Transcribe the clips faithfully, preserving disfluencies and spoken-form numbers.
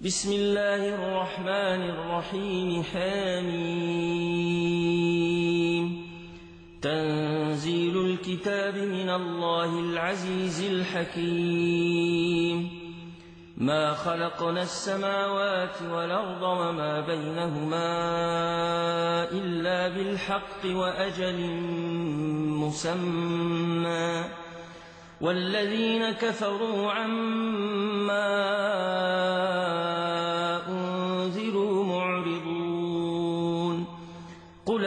بسم الله الرحمن الرحيم حميم تنزيل الكتاب من الله العزيز الحكيم ما خلقنا السماوات والأرض وما بينهما إلا بالحق وأجل مسمى والذين كفروا عما أنذروا معرضون قل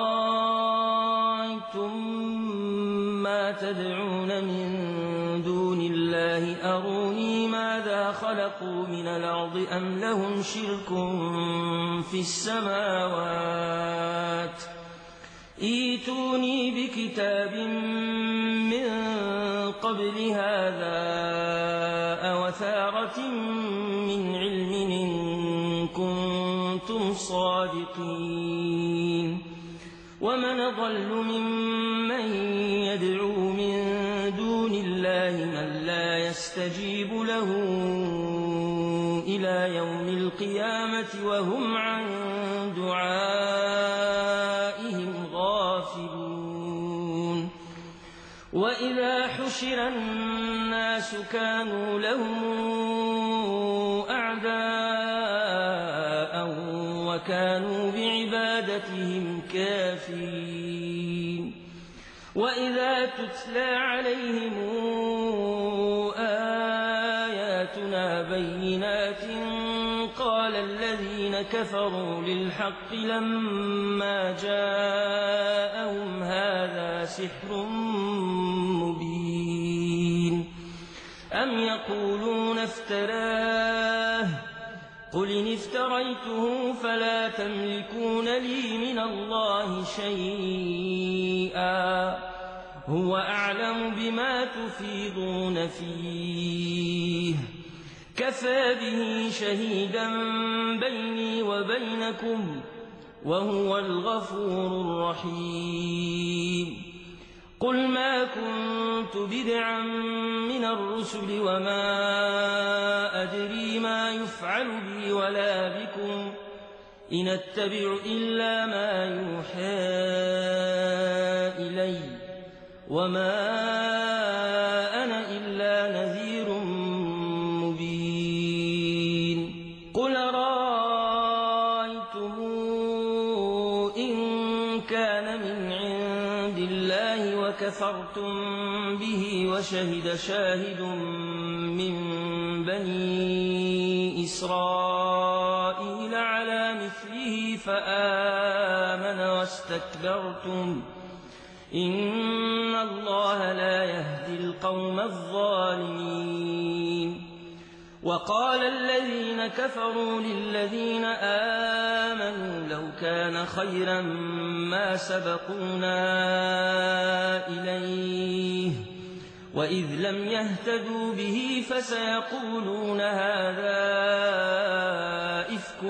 أرأيتم ما تدعون من دون الله أروني ماذا خلقوا من الأرض أم لهم شرك في السماوات ائتوني بكتاب من قبل هذا أو أثارة من علم إن كنتم صادقين ومن ضل ممن يدعو من دون الله من لا يستجيب له إلى يوم القيامة وهم عن دعائهم غافلون وإذا حشر الناس كانوا لهم أعداء وكانوا بعبادتهم كافرين وإذا تتلى عليهم آياتنا بينات قال الذين كفروا للحق لما جاءهم هذا سحر مبين أم يقولون افتراه قل إن افتريته فلا تملكون لي من الله شيئا هو أعلم بما تفيضون فيه كفى به شهيدا بيني وبينكم وهو الغفور الرحيم قل ما كنت بدعا من الرسل وما أدري ما يفعل بي ولا بكم إن أتبع إلا ما يوحى إلي وما أنا إلا نذير مبين قل رأيتم إن كان من عند الله وكفرتم به وشهد شاهد من بني إسرائيل على مثله فآمن واستكبرتم إن الله لا يهدي القوم الظالمين وقال الذين كفروا للذين آمنوا لو كان خيرا ما سبقونا إليه وإذ لم يهتدوا به فسيقولون هذا إفك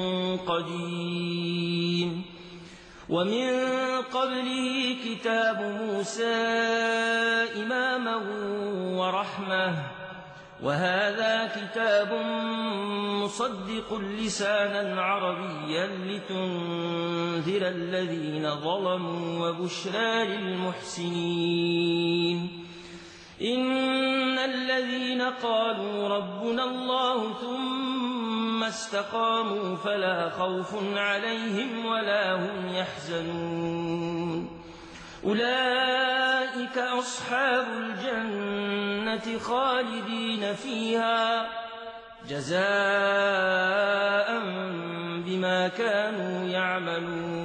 قديم ومن قبله كتاب موسى إماما ورحمة وهذا كتاب مصدق لسانا عربيا لتنذر الذين ظلموا وبشرى للمحسنين إن الذين قالوا ربنا الله ثم استقاموا فلا خوف عليهم ولا هم يحزنون أولئك أصحاب الجنة خالدين فيها جزاء بما كانوا يعملون